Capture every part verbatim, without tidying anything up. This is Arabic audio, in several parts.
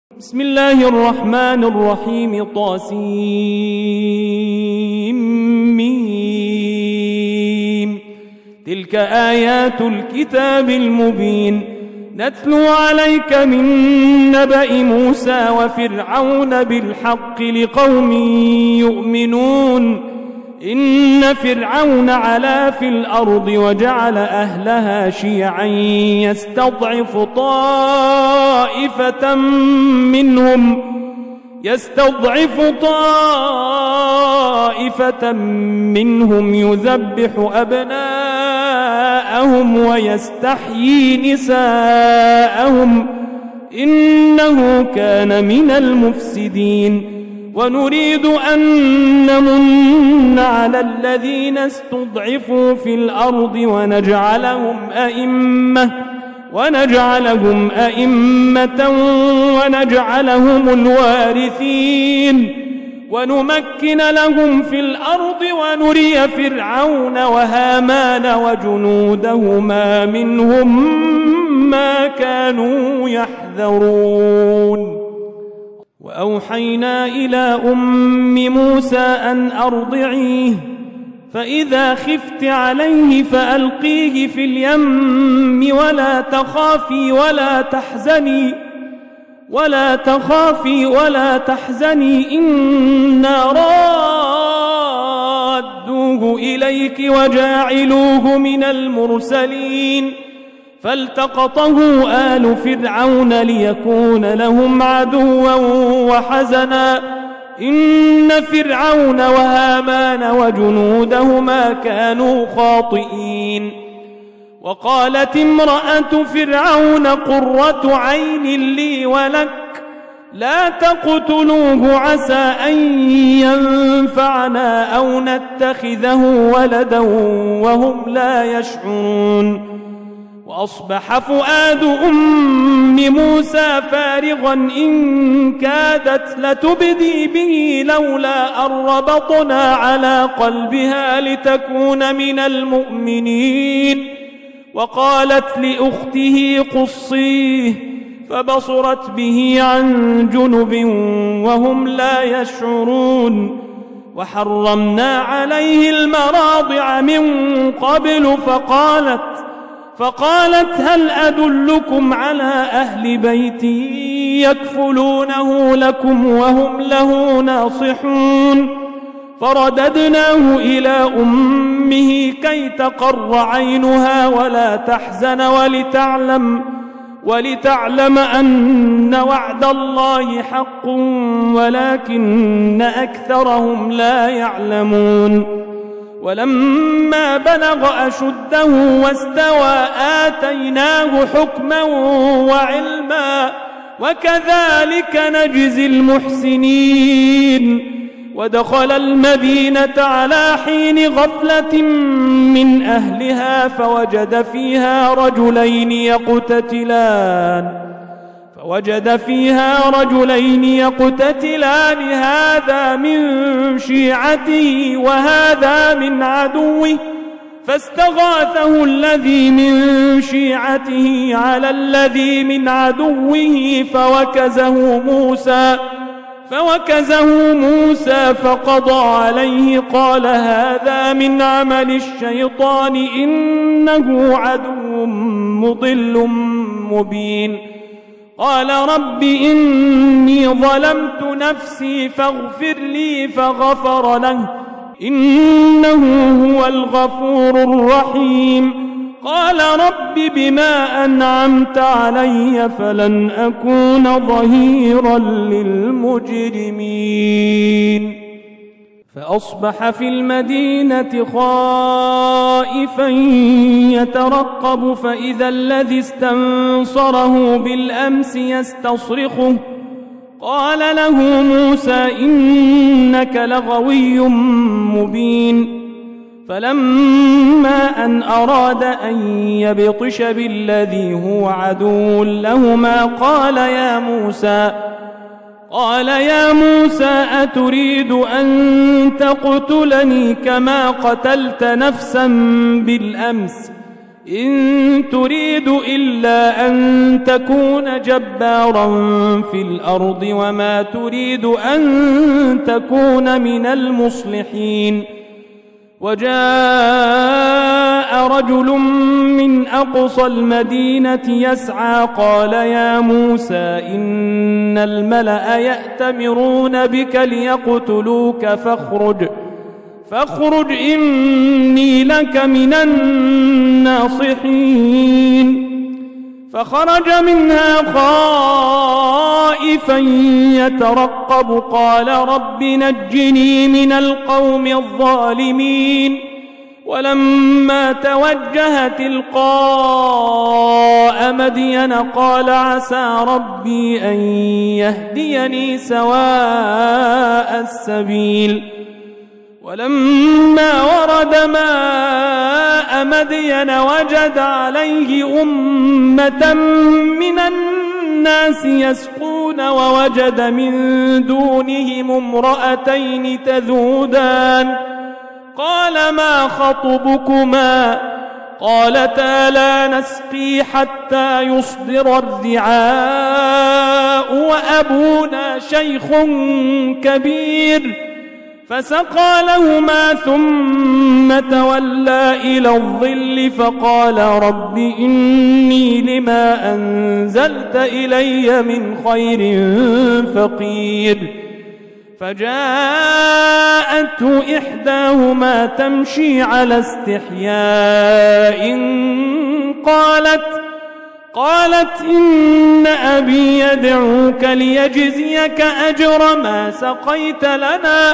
بسم الله الرحمن الرحيم. طاسيم. تلك آيات الكتاب المبين نتلو عليك من نبأ موسى وفرعون بالحق لقوم يؤمنون. إن فرعون علا في الأرض وجعل أهلها شيعا يستضعف طائفة منهم يستضعف طائفة منهم يذبح أبناءهم ويستحيي نساءهم إنه كان من المفسدين. ونريد أن نمن على الذين استضعفوا في الأرض ونجعلهم أئمة ونجعلهم أئمة ونجعلهم الوارثين ونمكن لهم في الأرض ونري فرعون وهامان وجنودهما منهم ما كانوا يحذرون. وأوحينا إلى أم موسى أن أرضعيه فإذا خفت عليه فألقيه في اليم ولا تخافي ولا تحزني ولا تخافي ولا تحزني إنا رادوه إليك وجاعلوه من المرسلين. فالتقطه آل فرعون ليكون لهم عدوا وحزنا إن فرعون وهامان وجنودهما كانوا خاطئين. وقالت امرأة فرعون قرة عين لي ولك لا تقتلوه عسى أن ينفعنا أو نتخذه ولدا وهم لا يشعرون. وأصبح فؤاد أم موسى فارغا إن كادت لتبدي به لولا أن ربطنا على قلبها لتكون من المؤمنين. وقالت لأخته قصيه فبصرت به عن جنب وهم لا يشعرون. وحرمنا عليه المراضع من قبل فقالت فقالت هل أدلكم على أهل بيت يكفلونه لكم وهم له ناصحون. فرددناه إلى أمه كي تقر عينها ولا تحزن ولتعلم ولتعلم أن وعد الله حق ولكن أكثرهم لا يعلمون. ولما بلغ أشده واستوى آتيناه حكما وعلما وكذلك نجزي المحسنين. ودخل المدينة على حين غفلة من أهلها فوجد فيها رجلين يقتتلان فوجد فيها رجلين يقتتلان هذا من شيعته وهذا من عدوه فاستغاثه الذي من شيعته على الذي من عدوه فوكزه موسى فوكزه موسى فقضى عليه قال هذا من عمل الشيطان إنه عدو مضل مبين. قال رب إني ظلمت نفسي فاغفر لي فغفر له إنه هو الغفور الرحيم. قال رب بما أنعمت علي فلن أكون ظهيرا للمجرمين. فأصبح في المدينة خائفا يترقب فإذا الذي استنصره بالأمس يستصرخه قال له موسى إنك لغوي مبين. فلما أن أراد أن يبطش بالذي هو عدو لهما قال يا موسى قال يا موسى أتريد أن تقتلني كما قتلت نفسا بالأمس إن تريد إلا أن تكون جبارا في الأرض وما تريد أن تكون من المصلحين. وجاء رجل من أقصى المدينة يسعى قال يا موسى إن الملأ يأتمرون بك ليقتلوك فاخرج فاخرج إني لك من الناصحين. فخرج منها خائفا يترقب قال رب نجني من القوم الظالمين. ولما توجه تلقاء مدين قال عسى ربي أن يهديني سواء السبيل. ولما ورد ماء مدين وجد عليه أمة من الناس يسقون ووجد من دونهم امرأتين تذودان قال ما خطبكما قالتا لا نسقي حتى يصدر الرعاء وأبونا شيخ كبير. فسقى لهما ثم تولى إلى الظل فقال رب إني لما أنزلت إلي من خير فقير. فجاءته إحداهما تمشي على استحياء قالت قالت إن أبي يدعوك ليجزيك أجر ما سقيت لنا.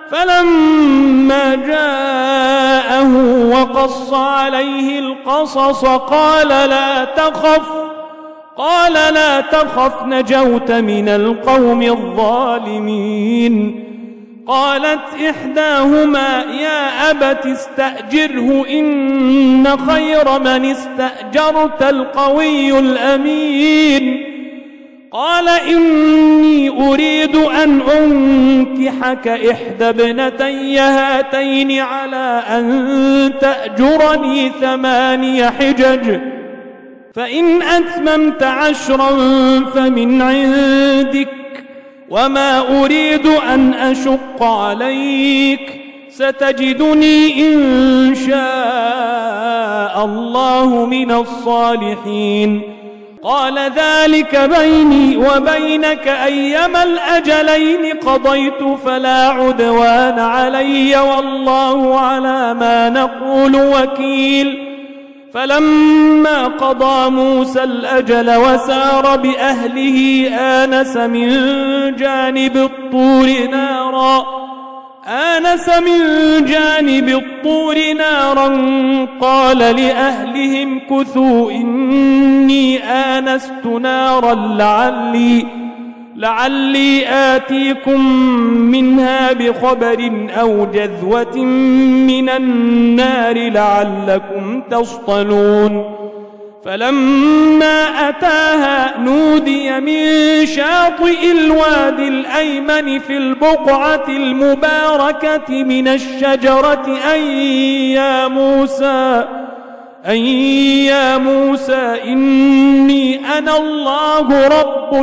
فلما جاءه وقص عليه القصص قال لا تخف قال لا تخف نجوت من القوم الظالمين. قالت إحداهما يا أبت استأجره إن خير من استأجرت القوي الأمين. قال إني أريد أن أنكحك إحدى ابنتي هاتين على أن تأجرني ثماني حجج فإن أتممت عشرا فمن عندك وما أريد أن أشق عليك ستجدني إن شاء الله من الصالحين. قال ذلك بيني وبينك أيما الأجلين قضيت فلا عدوان علي والله على ما نقول وكيل. فلما قضى موسى الأجل وسار بأهله آنس من جانب الطور نارا آنس من جانب الطور نارا قال لأهلهم كثوا إني آنست نارا لعلي لعلي آتيكم منها بخبر أو جذوة من النار لعلكم تصطلون. فلما أتاها نودي من شاطئ الوادي الأيمن في البقعة المباركة من الشجرة أن يا موسى أن يا موسى إني أنا الله رب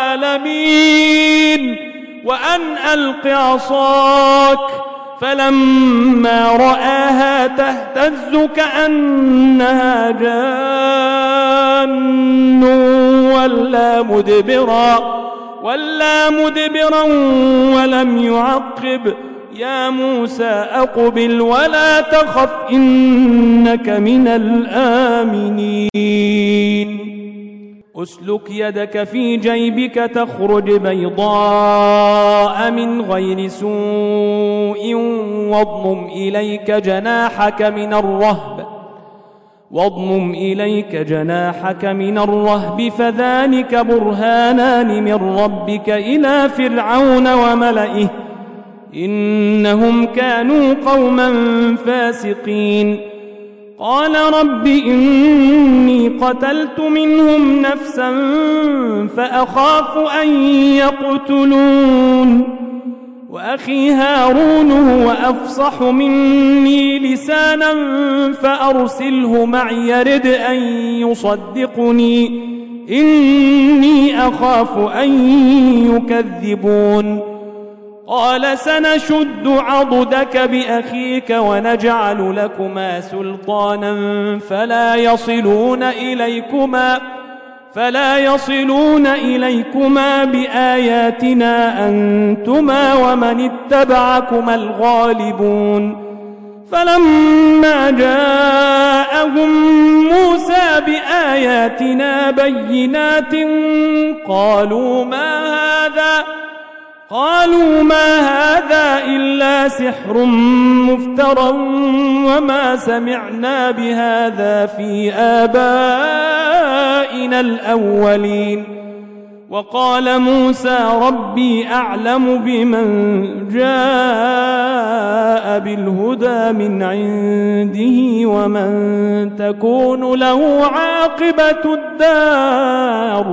العالمين وأن ألق عصاك. فلما رآها تهتز كأنها جان ولا مدبرا ولا مدبرا ولم يعقب. يا موسى أقبل ولا تخف إنك من الآمنين. أسلك يدك في جيبك تخرج بيضاء من غير سوء واضمم إليك جناحك من الرهب واضمم إليك جناحك من الرهب فذلك برهانان من ربك إلى فرعون وملئه إنهم كانوا قوما فاسقين. قال رب إني قتلت منهم نفسا فأخاف أن يقتلون. وأخي هارون هو أفصح مني لسانا فأرسله معي يرد أن يصدقني إني أخاف أن يكذبون قال سنشد عضدك بأخيك ونجعل لكما سلطانا فلا يصلون إليكما فلا يصلون إليكما بآياتنا أنتما ومن اتبعكما الغالبون فلما جاءهم موسى بآياتنا بينات قالوا ما هذا قالوا ما هذا إلا سحر مفترى وما سمعنا بهذا في آبائنا الأولين وقال موسى ربي أعلم بمن جاء بالهدى من عنده ومن تكون له عاقبة الدار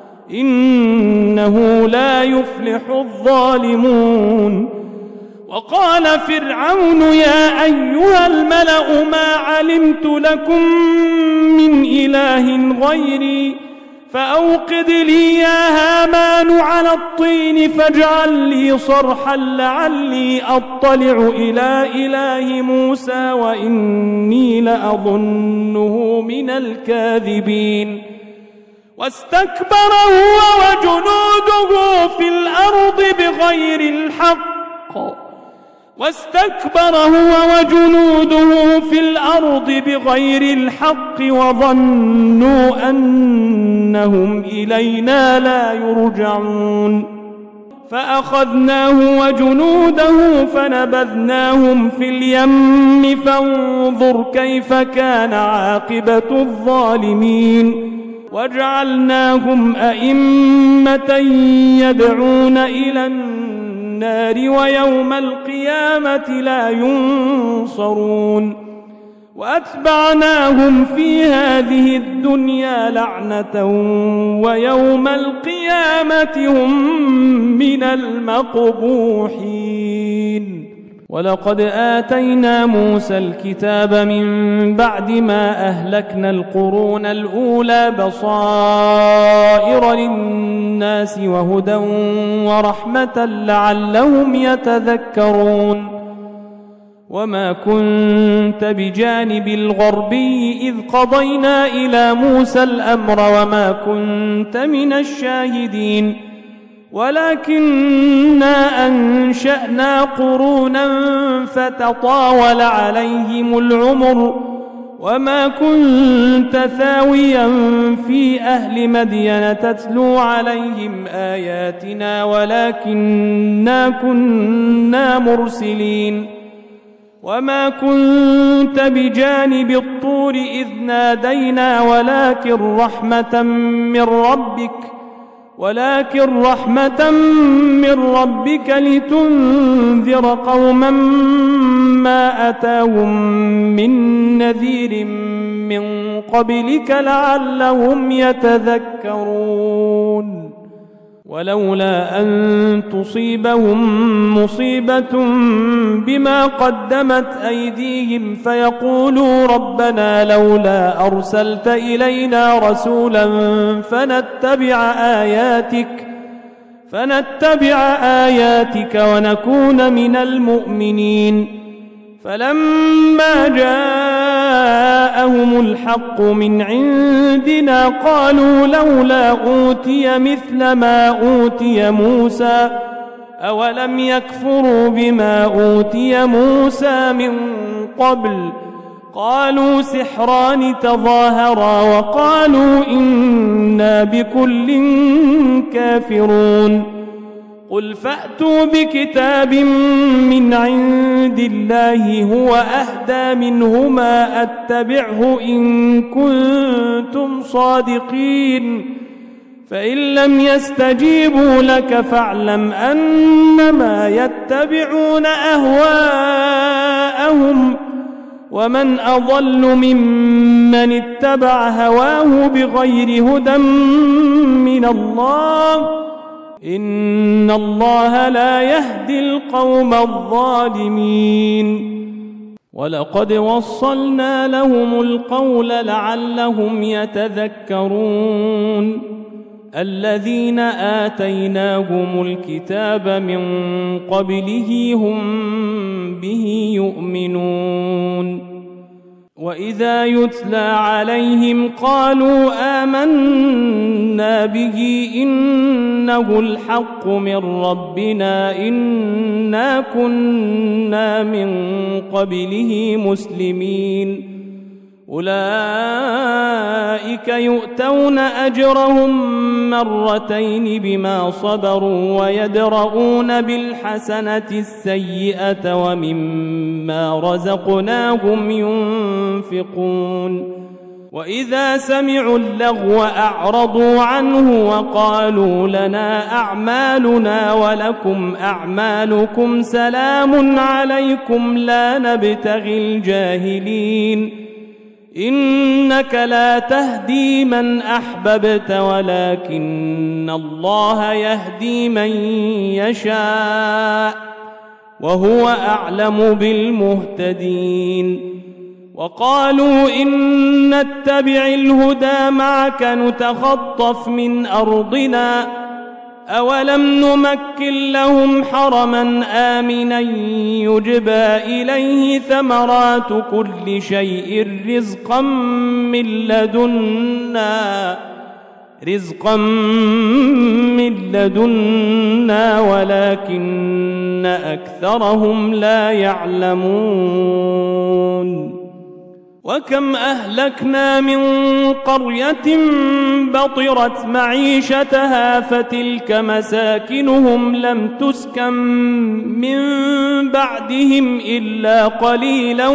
إنه لا يفلح الظالمون وقال فرعون يا أيها الملأ ما علمت لكم من إله غيري فأوقد لي يا هامان على الطين فاجعل لي صرحا لعلي أطلع إلى إله موسى وإني لأظنه من الكاذبين واستكبر هو وجنوده في الأرض بغير الحق واستكبر هو وجنوده في الأرض بغير الحق وظنوا أنهم إلينا لا يرجعون فأخذناه وجنوده فنبذناهم في اليم فانظر كيف كان عاقبة الظالمين وجعلناهم أئمة يدعون إلى النار ويوم القيامة لا ينصرون وأتبعناهم في هذه الدنيا لعنة ويوم القيامة هم من المقبوحين ولقد آتينا موسى الكتاب من بعد ما أهلكنا القرون الأولى بصائر للناس وهدى ورحمة لعلهم يتذكرون وما كنت بجانب الغربي إذ قضينا إلى موسى الأمر وما كنت من الشاهدين ولكننا أنشأنا قرونا فتطاول عليهم العمر وما كنت ثاويا في أهل مدين تتلو عليهم آياتنا ولكننا كنا مرسلين وما كنت بجانب الطور إذ نادينا ولكن رحمة من ربك ولكن رحمة من ربك لتنذر قوما ما أتاهم من نذير من قبلك لعلهم يتذكرون ولولا أن تصيبهم مصيبة بما قدمت أيديهم فيقولوا ربنا لولا أرسلت إلينا رسولا فنتبع آياتك فنتبع آياتك ونكون من المؤمنين فلما جاءهم الحق من عندنا قالوا لولا أوتي مثل ما أوتي موسى أولم يكفروا بما أوتي موسى من قبل قالوا سحران تظاهرا وقالوا إنا بكل كافرون قل فأتوا بكتاب من عند الله هو أهدى منهما أتبعه إن كنتم صادقين فإن لم يستجيبوا لك فاعلم أنما يتبعون أهواءهم ومن أضل ممن اتبع هواه بغير هدى من الله إن الله لا يهدي القوم الظالمين ولقد وصلنا لهم القول لعلهم يتذكرون الذين آتيناهم الكتاب من قبله هم به يؤمنون وإذا يتلى عليهم قالوا آمنا به إنه الحق من ربنا إنا كنا من قبله مسلمين أولئك يؤتون أجرهم مرتين بما صبروا ويدرؤون بالحسنة السيئة ومما رزقناهم ينفقون وإذا سمعوا اللغو أعرضوا عنه وقالوا لنا أعمالنا ولكم أعمالكم سلام عليكم لا نبتغي الجاهلين إنك لا تهدي من أحببت ولكن الله يهدي من يشاء وهو أعلم بالمهتدين وقالوا إن نتبع الهدى معك نتخطف من أرضنا أولم نمكن لهم حرما آمنا يجبى إليه ثمرات كل شيء رزقا من لدنا رزقا من لدنا ولكن أكثرهم لا يعلمون وكم أهلكنا من قرية بطرت معيشتها فتلك مساكنهم لم تسكن من بعدهم إلا قليلا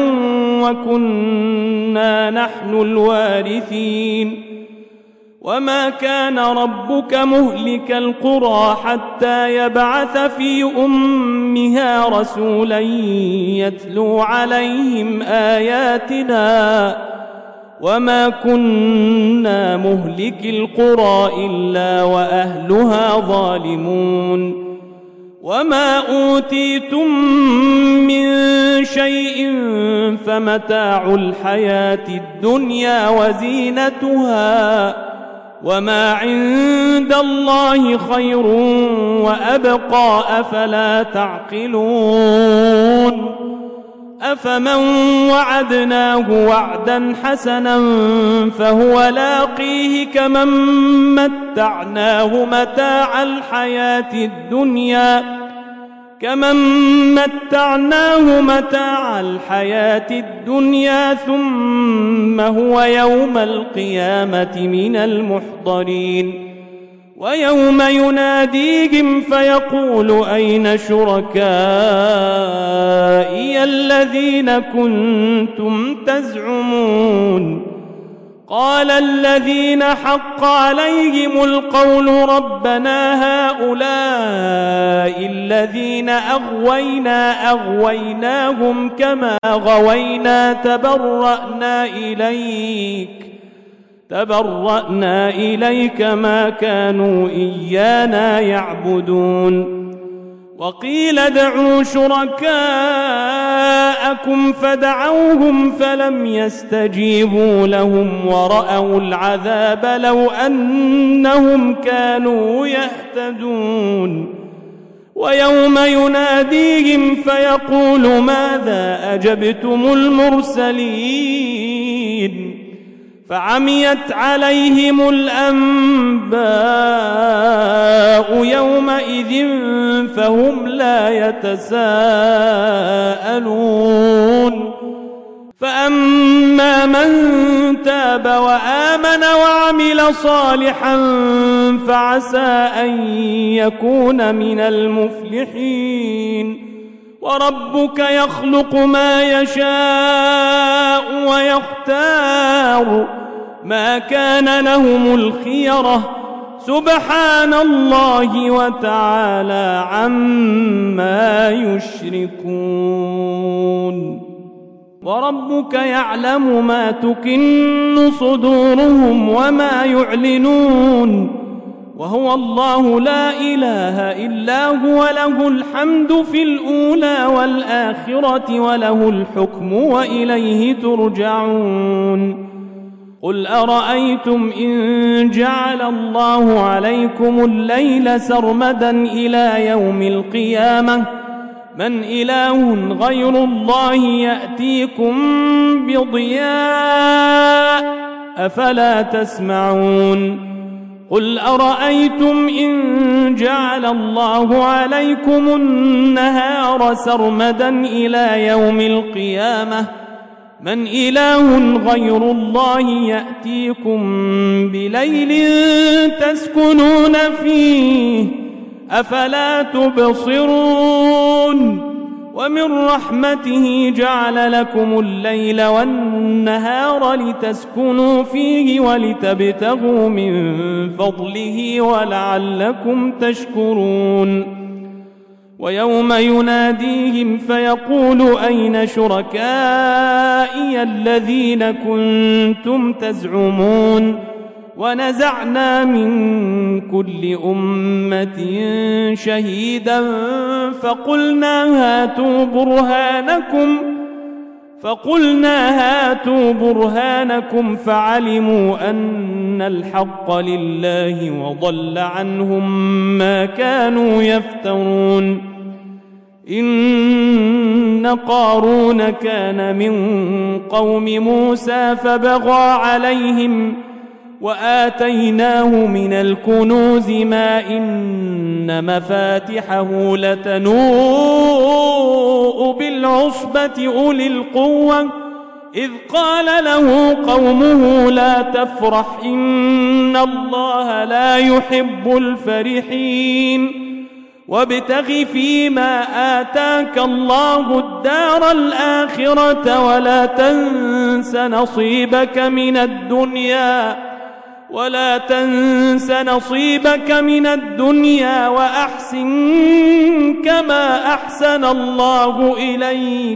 وكنا نحن الوارثين وما كان ربك مهلك القرى حتى يبعث في أمها رسولا يتلو عليهم آياتنا وما كنا مهلك القرى إلا وأهلها ظالمون وما أوتيتم من شيء فمتاع الحياة الدنيا وزينتها وما عند الله خير وأبقى أفلا تعقلون أفمن وعدناه وعدا حسنا فهو لاقيه كمن متعناه متاع الحياة الدنيا كمن متعناه متاع الحياة الدنيا ثم هو يوم القيامة من المحضرين ويوم يناديهم فيقول أين شركائي الذين كنتم تزعمون قال الذين حق عليهم القول ربنا هؤلاء الذين أغوينا أغويناهم كما غوينا تبرأنا إليك تبرأنا إليك ما كانوا إيانا يعبدون وقيل ادعوا شركاءكم فدعوهم فلم يستجيبوا لهم ورأوا العذاب لو أنهم كانوا يهتدون ويوم يناديهم فيقول ماذا أجبتم المرسلين فعميت عليهم الأنباء يومئذ فهم لا يتساءلون فأما من تاب وآمن وعمل صالحا فعسى أن يكون من المفلحين وربك يخلق ما يشاء ويختار ما كان لهم الخيرة سبحان الله وتعالى عما يشركون وربك يعلم ما تكن صدورهم وما يعلنون وهو الله لا إله إلا هو له الحمد في الأولى والآخرة وله الحكم وإليه ترجعون قل أرأيتم إن جعل الله عليكم الليل سرمدا إلى يوم القيامة من إله غير الله يأتيكم بضياء أفلا تسمعون قل أرأيتم إن جعل الله عليكم النهار سرمدا إلى يوم القيامة من إله غير الله يأتيكم بليل تسكنون فيه أفلا تبصرون ومن رحمته جعل لكم الليل والنهار لتسكنوا فيه ولتبتغوا من فضله ولعلكم تشكرون ويوم يناديهم فيقول أين شركائي الذين كنتم تزعمون ونزعنا من كل أمة شهيدا فقلنا هاتوا برهانكم فقلنا هاتوا برهانكم فعلموا أن الحق لله وضل عنهم ما كانوا يفترون إن قارون كان من قوم موسى فبغى عليهم وآتيناه من الكنوز ما إن مفاتحه لتنوء بالعصبة أولي القوة إذ قال له قومه لا تفرح إن الله لا يحب الفرحين وابتغ فيما آتاك الله الدار الآخرة ولا تنس نصيبك من الدنيا ولا تنس نصيبك من الدنيا وأحسن كما أحسن الله إليك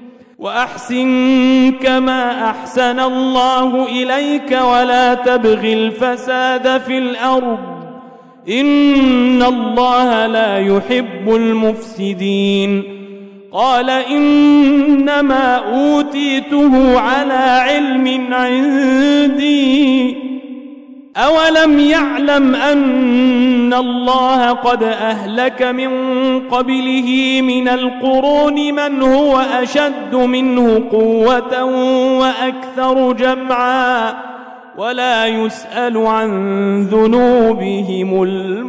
وأحسن كما أحسن الله إليك ولا تبغ الفساد في الأرض إن الله لا يحب المفسدين قال إنما أوتيته على علم عندي أولم يعلم أن الله قد أهلك من قبله من القرون من هو أشد منه قوة وأكثر جمعا ولا يسأل عن ذنوبهم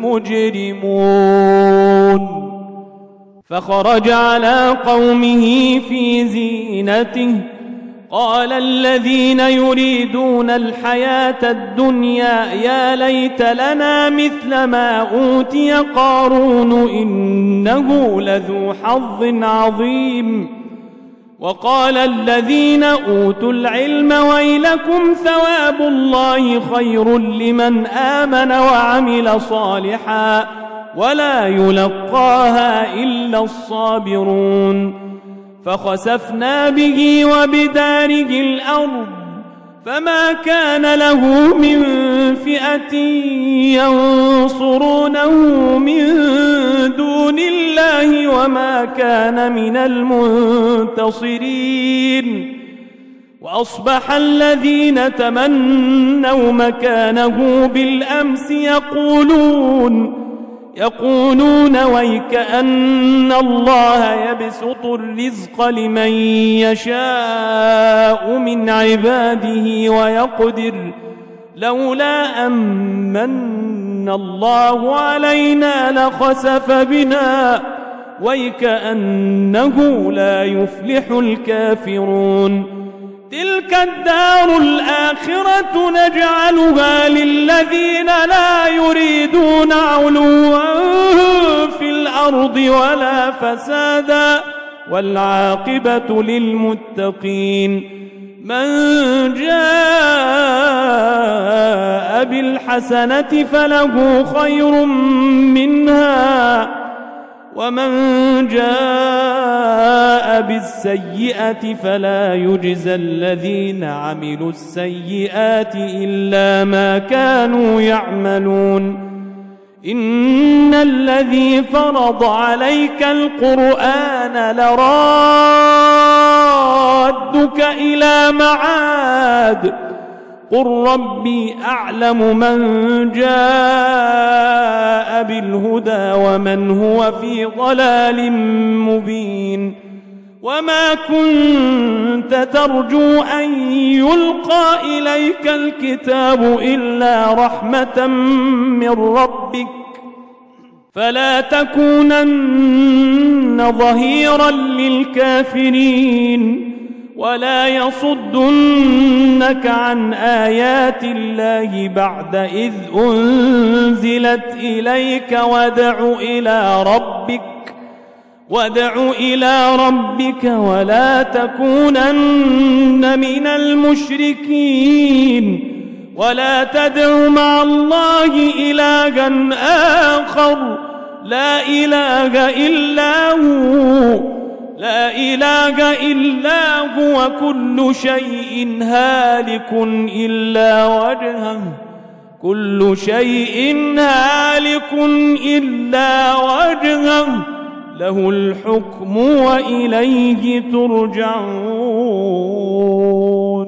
المجرمون فخرج على قومه في زينته قال الذين يريدون الحياة الدنيا يا ليت لنا مثل ما أوتي قارون إنه لذو حظ عظيم وقال الذين أوتوا العلم ويلكم ثواب الله خير لمن آمن وعمل صالحا ولا يلقاها إلا الصابرون فخسفنا به وبداره الأرض فما كان له من فئة ينصرونه من دون الله وما كان من المنتصرين وأصبح الذين تمنوا مكانه بالأمس يقولون يقولون ويكأن الله يبسط الرزق لمن يشاء من عباده ويقدر لولا أمن الله علينا لخسف بنا ويكأنه لا يفلح الكافرون تلك الدار الآخرة نجعلها للذين لا يريدون علوا في الأرض ولا فسادا والعاقبة للمتقين من جاء بالحسنة فله خير منها ومن جاء بالسيئة فلا يجزى الذين عملوا السيئات إلا ما كانوا يعملون إن الذي فرض عليك القرآن لرادك إلى معاد قل ربي أعلم من جاء بالهدى ومن هو في ضلال مبين وما كنت ترجو أن يلقى إليك الكتاب إلا رحمة من ربك فلا تكونن ظهيرا للكافرين ولا يصدنك عن آيات الله بعد إذ أنزلت إليك وادع إلى ربك وادع إلى ربك ولا تكونن من المشركين ولا تدع مع الله إلها آخر لا إله إلا هو لا إله إلا هو كل شيء هالك إلا وجهه كل شيء هالك إلا وجهه له الحكم وإليه ترجعون.